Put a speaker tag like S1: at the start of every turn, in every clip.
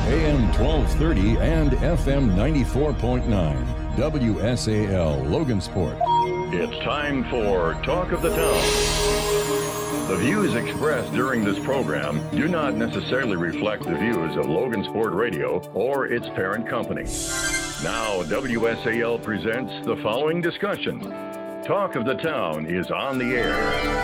S1: AM 1230 and FM 94.9. WSAL Logansport.
S2: It's time for Talk of the Town. The views expressed during this program do not necessarily reflect the views of Logansport Radio or its parent company. Now, WSAL presents the following discussion. Talk of the Town is on the air.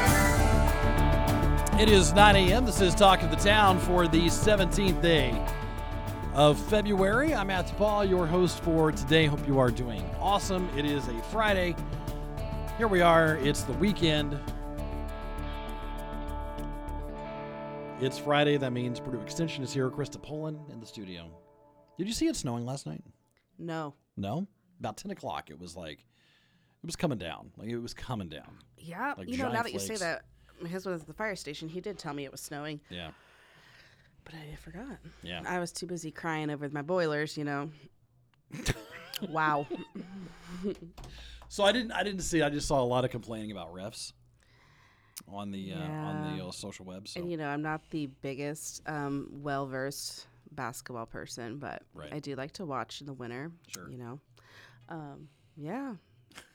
S3: It is 9 a.m. This is Talk of the Town for the 17th day of February. I'm Matthew Paul, your host for today. Hope you are doing awesome. It is a Friday. Here we are. It's the weekend. It's Friday. That means Purdue Extension is here. Krista Poland in the studio. Did you see it snowing last night?
S4: No.
S3: No? About 10 o'clock. It was coming down. It was coming down.
S4: Yeah.
S3: Like
S4: now that
S3: flakes.
S4: you say that, my husband was at the fire station. He did tell me it was snowing.
S3: Yeah.
S4: But I forgot.
S3: Yeah.
S4: I was too busy crying over my boilers, Wow.
S3: So I didn't see. I just saw a lot of complaining about refs on the social web. So.
S4: And I'm not the biggest well-versed basketball person, but
S3: Right.
S4: I do like to watch in the winter.
S3: Sure.
S4: Yeah.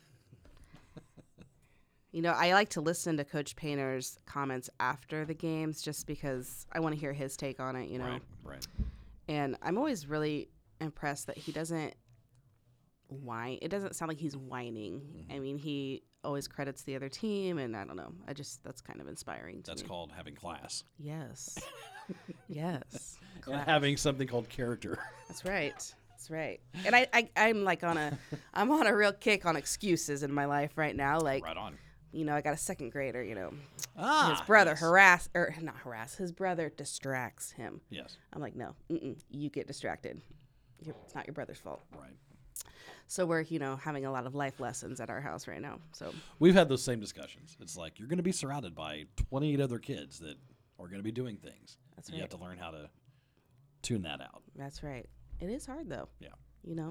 S4: I like to listen to Coach Painter's comments after the games just because I want to hear his take on it,
S3: Right.
S4: And I'm always really impressed that he doesn't whine. It doesn't sound like he's whining.
S3: Mm-hmm.
S4: I mean, he always credits the other team, and I don't know. That's kind of inspiring to
S3: That's
S4: me.
S3: called having class.
S4: Yes. Yes.
S3: And having something called character.
S4: That's right. That's right. And I'm like I'm on a real kick on excuses in my life right now. Like,
S3: Right on.
S4: I got a second grader,
S3: Ah,
S4: his brother
S3: yes.
S4: his brother distracts him.
S3: Yes.
S4: I'm like, no, you get distracted. It's not your brother's fault.
S3: Right.
S4: So we're, having a lot of life lessons at our house right now. So
S3: We've had those same discussions. It's like you're going to be surrounded by 28 other kids that are going to be doing things.
S4: That's
S3: You
S4: right.
S3: have to learn how to tune that out.
S4: that's right. It is hard though.
S3: Yeah.
S4: Yeah.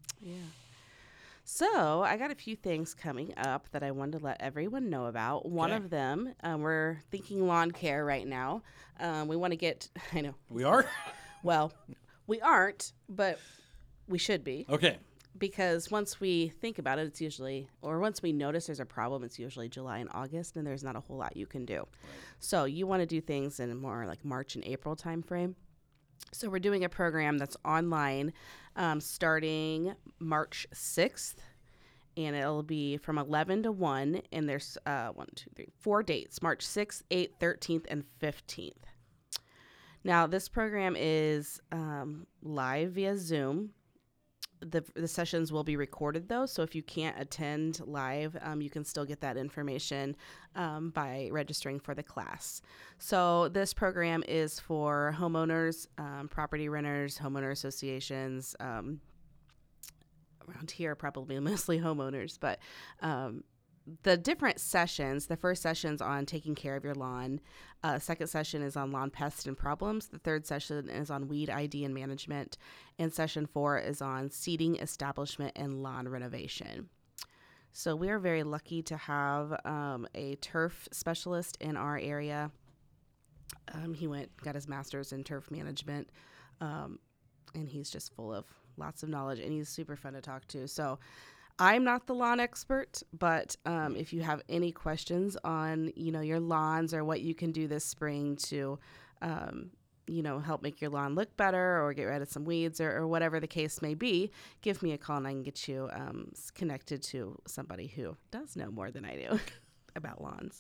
S4: So I got a few things coming up that I wanted to let everyone know about. One
S3: Okay.
S4: of them, we're thinking lawn care right now. We want to get, I know,
S3: We are?
S4: well, we aren't, but we should be.
S3: Okay.
S4: Because once we think about it, once we notice there's a problem, it's usually July and August, and there's not a whole lot you can do. Right. So you want to do things in more like March and April timeframe. So we're doing a program that's online starting March 6th, and it'll be from 11 to 1, and there's 4 dates, March 6th, 8th, 13th, and 15th. Now, this program is live via Zoom. The sessions will be recorded, though, so if you can't attend live, you can still get that information by registering for the class. So this program is for homeowners, property renters, homeowner associations. Around here, probably mostly homeowners, but the different sessions, the first session's on taking care of your lawn. Second session is on lawn pests and problems. The third session is on weed ID and management. And session 4 is on seeding, establishment, and lawn renovation. So we are very lucky to have a turf specialist in our area. He got his master's in turf management, and he's just full of lots of knowledge, and he's super fun to talk to. So I'm not the lawn expert, but if you have any questions on, your lawns or what you can do this spring to, help make your lawn look better or get rid of some weeds or whatever the case may be, give me a call and I can get you connected to somebody who does know more than I do about lawns.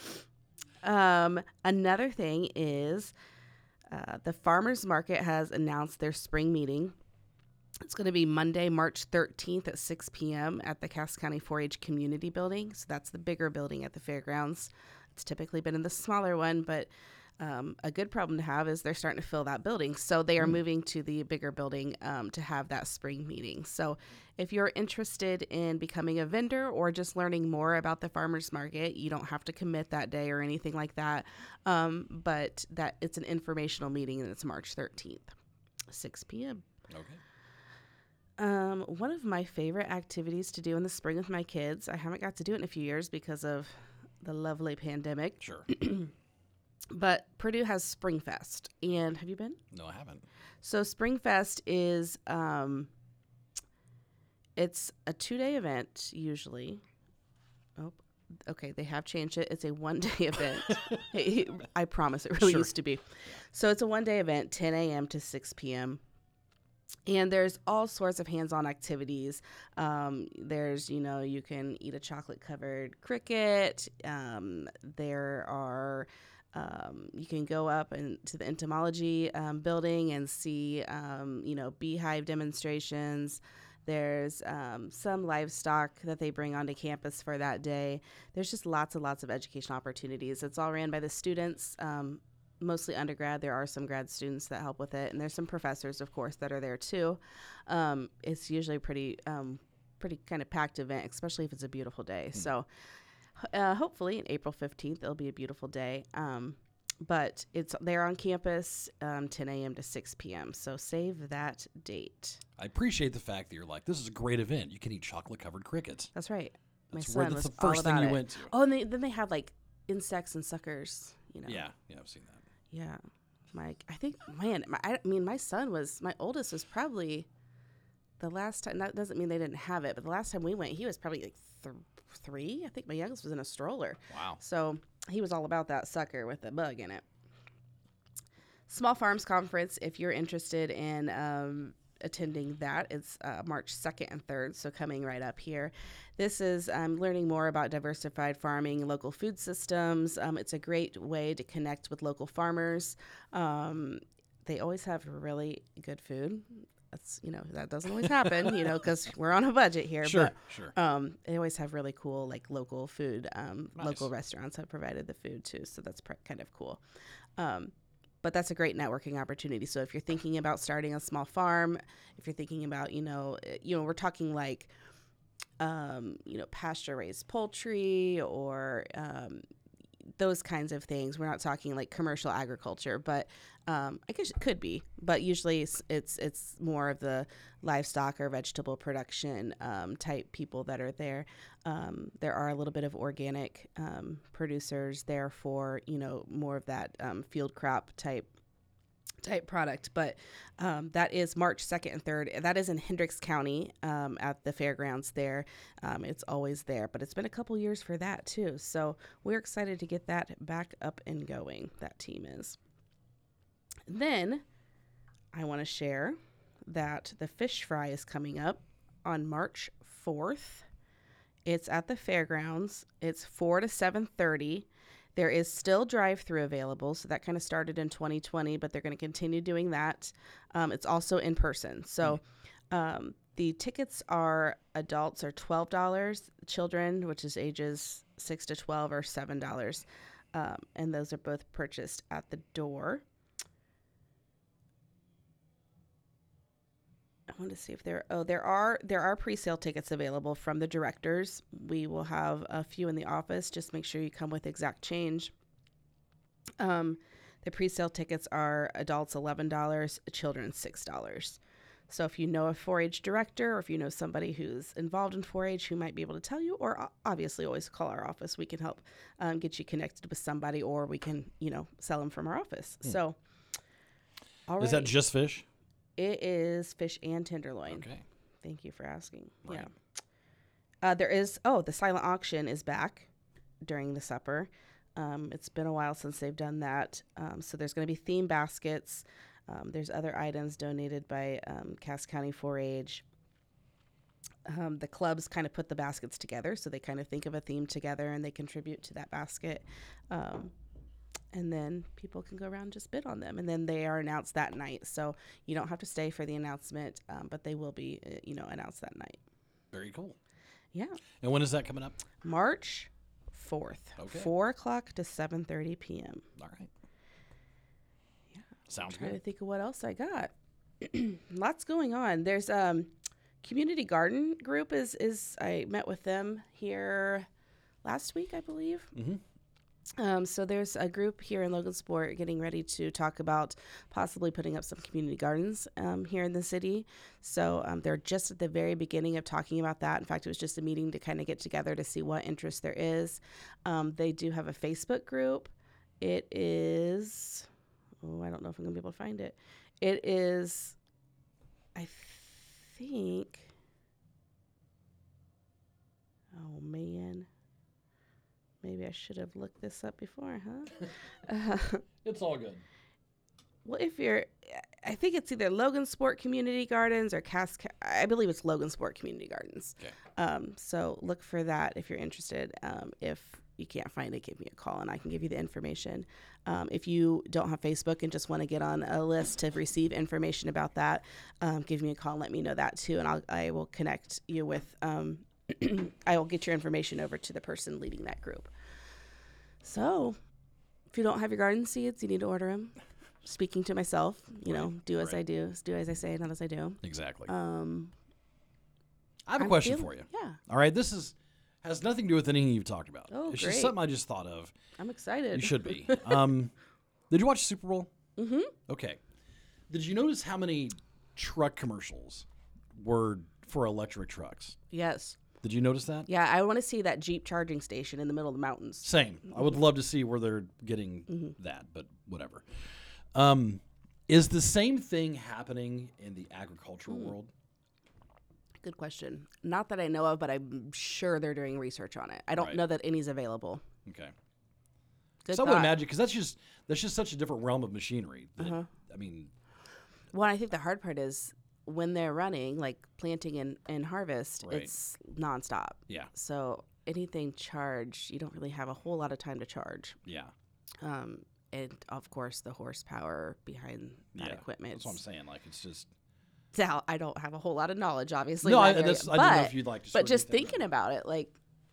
S4: Another thing is the farmers market has announced their spring meeting. It's going to be Monday, March 13th at 6 p.m. at the Cass County 4-H Community Building. So that's the bigger building at the fairgrounds. It's typically been in the smaller one, but a good problem to have is they're starting to fill that building. So they are moving to the bigger building to have that spring meeting. So if you're interested in becoming a vendor or just learning more about the farmers market, you don't have to commit that day or anything like that. But that it's an informational meeting and it's March 13th, 6 p.m.
S3: Okay.
S4: One of my favorite activities to do in the spring with my kids, I haven't got to do it in a few years because of the lovely pandemic,
S3: Sure.
S4: But Purdue has Springfest, and have you been?
S3: No, I haven't.
S4: So Springfest is it's a 2-day event usually. Oh, okay, they have changed it. It's a 1-day event. I promise, it really
S3: Sure.
S4: used to be. So it's a 1-day event, 10 a.m. to 6 p.m. And there's all sorts of hands-on activities. There's, you can eat a chocolate-covered cricket. There are, you can go up to the entomology building and see, beehive demonstrations. There's some livestock that they bring onto campus for that day. There's just lots and lots of educational opportunities. It's all ran by the students. Mostly undergrad. There are some grad students that help with it, and there's some professors, of course, that are there too. It's usually a pretty kind of packed event, especially if it's a beautiful day. So hopefully, on April 15th, it'll be a beautiful day. But it's there on campus, 10 a.m. to 6 p.m. So save that date.
S3: I appreciate the fact that you're like, this is a great event. You can eat chocolate-covered crickets.
S4: That's right.
S3: That's
S4: My
S3: where
S4: son
S3: that's
S4: was
S3: the first
S4: all
S3: thing
S4: about
S3: you
S4: it.
S3: went to.
S4: Oh, and then they have like insects and suckers.
S3: Yeah, I've seen that.
S4: Yeah. My oldest was probably the last time. That doesn't mean they didn't have it, but the last time we went, he was probably like 3. I think my youngest was in a stroller.
S3: Wow.
S4: So he was all about that sucker with the bug in it. Small Farms Conference, if you're interested in attending that, it's March 2nd and 3rd, so coming right up here. This is learning more about diversified farming, local food systems. It's a great way to connect with local farmers. They always have really good food. That's, that doesn't always happen, because we're on a budget here.
S3: Sure.
S4: They always have really cool, like, local food.
S3: Nice.
S4: Local restaurants have provided the food, too, so that's kind of cool. But that's a great networking opportunity. So if you're thinking about starting a small farm, if you're thinking about, we're talking like, pasture-raised poultry or those kinds of things. We're not talking like commercial agriculture, but I guess it could be. But usually it's more of the livestock or vegetable production type people that are there. There are a little bit of organic producers there for, more of that field crop type product, but that is March 2nd and 3rd. That is in Hendricks County at the fairgrounds there. It's always there, but it's been a couple years for that too. So we're excited to get that back up and going. That team is. Then I want to share that the fish fry is coming up on March 4th. It's at the fairgrounds. It's 4 to 7:30. There is still drive-through available, so that kind of started in 2020, but they're going to continue doing that. It's also in person. So the tickets are adults are $12, children, which is ages 6 to 12, are $7, and those are both purchased at the door. I want to see if there are pre-sale tickets available from the directors. We will have a few in the office. Just make sure you come with exact change. The pre-sale tickets are adults $11, children $6. So if you know a 4-H director or if you know somebody who's involved in 4-H who might be able to tell you, or obviously always call our office. We can help get you connected with somebody, or we can, sell them from our office. So, all right.
S3: Is that just fish?
S4: It is fish and tenderloin.
S3: Okay.
S4: Thank you for asking.
S3: Right.
S4: Yeah. There is, the silent auction is back during the supper. It's been a while since they've done that. So there's going to be theme baskets. There's other items donated by Cass County 4-H. The clubs kind of put the baskets together, so they kind of think of a theme together and they contribute to that basket. And then people can go around and just bid on them. And then they are announced that night. So you don't have to stay for the announcement, but they will be, announced that night.
S3: Very cool.
S4: Yeah.
S3: And when is that coming up?
S4: March 4th,
S3: Okay.
S4: 4 o'clock to 7:30 p.m.
S3: All right.
S4: Yeah.
S3: Sounds
S4: Trying to
S3: good.
S4: think of what else I got. Lots going on. There's community garden group is I met with them here last week, I believe.
S3: Mm-hmm.
S4: So there's a group here in Logansport getting ready to talk about possibly putting up some community gardens here in the city. So they're just at the very beginning of talking about that. In fact, it was just a meeting to kind of get together to see what interest there is. They do have a Facebook group, It is, I don't know if I'm going to be able to find it. It is, I think, oh man, maybe I should have looked this up before, huh?
S3: It's all good.
S4: Well, I think it's either Logan Sport Community Gardens or I believe it's Logan Sport Community Gardens.
S3: Okay.
S4: So look for that if you're interested. If you can't find it, give me a call and I can give you the information. If you don't have Facebook and just want to get on a list to receive information about that, give me a call and let me know that too. And I will connect you with, I will get your information over to the person leading that group. So if you don't have your garden seeds, you need to order them. Speaking to myself, do as I do, do as I say, not as I do.
S3: Exactly. I have a question for you.
S4: Yeah.
S3: All right. This has nothing to do with anything you've talked about.
S4: Oh,
S3: it's
S4: great.
S3: just something I just thought of.
S4: I'm excited.
S3: You should be. Did you watch the Super Bowl?
S4: Mm-hmm.
S3: Okay. Did you notice how many truck commercials were for electric trucks?
S4: Yes.
S3: Did you notice that?
S4: Yeah, I want to see that Jeep charging station in the middle of the mountains.
S3: Same. I would love to see where they're getting
S4: Mm-hmm.
S3: that, but whatever. Is the same thing happening in the agricultural world?
S4: Good question. Not that I know of, but I'm sure they're doing research on it. I don't know that any's available.
S3: Okay.
S4: Good
S3: So I would
S4: thought.
S3: imagine, because that's just such a different realm of machinery. That, I mean,
S4: Well, I think the hard part is when they're running, like planting and harvest,
S3: Right.
S4: it's nonstop.
S3: yeah,
S4: So anything charged, you don't really have a whole lot of time to charge.
S3: yeah,
S4: And of course, the horsepower behind that equipment.
S3: That's what I'm saying. Like, it's just.
S4: So I don't have a whole lot of knowledge, obviously.
S3: No,
S4: in
S3: I
S4: that area,
S3: didn't know if you'd like to.
S4: But just thinking about it, like,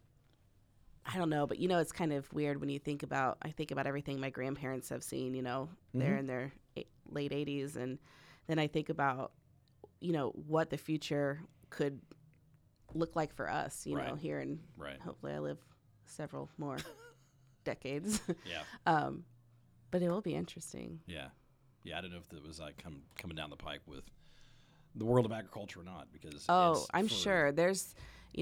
S4: I don't know, but it's kind of weird when you think about. I think about everything my grandparents have seen. They're in their late 80s, and then I think about, what the future could look like for us.
S3: Right.
S4: Here, and hopefully I live several more decades.
S3: Yeah.
S4: But it will be interesting.
S3: Yeah. I don't know if it was like coming down the pike with the world of agriculture or not, because.
S4: I'm sure there's,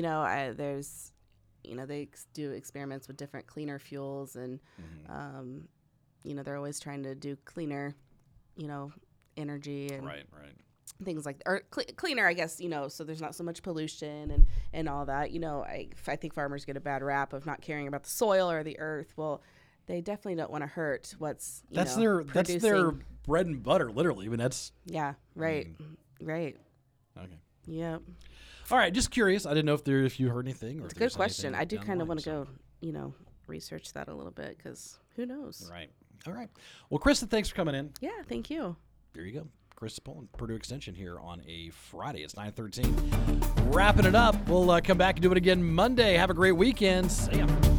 S4: they do experiments with different cleaner fuels, and they're always trying to do cleaner, energy and
S3: Right.
S4: things like or cleaner, I guess, so there's not so much pollution and all that. I think farmers get a bad rap of not caring about the soil or the earth. Well, they definitely don't want to hurt what's
S3: That's their bread and butter, literally. I mean, that's.
S4: Yeah. Right. Right.
S3: Okay.
S4: Yep.
S3: All right, just curious. I didn't know if you heard anything. Or
S4: It's
S3: if
S4: a good
S3: there's
S4: question.
S3: anything
S4: I do
S3: down the
S4: kind of
S3: line,
S4: want to go, research that a little bit, because who knows?
S3: Right. All right. Well, Krista, thanks for coming in.
S4: Yeah, thank you.
S3: There you go. Krista Pullen, Purdue Extension here on a Friday. It's 9:13. Wrapping it up. We'll come back and do it again Monday. Have a great weekend. See ya.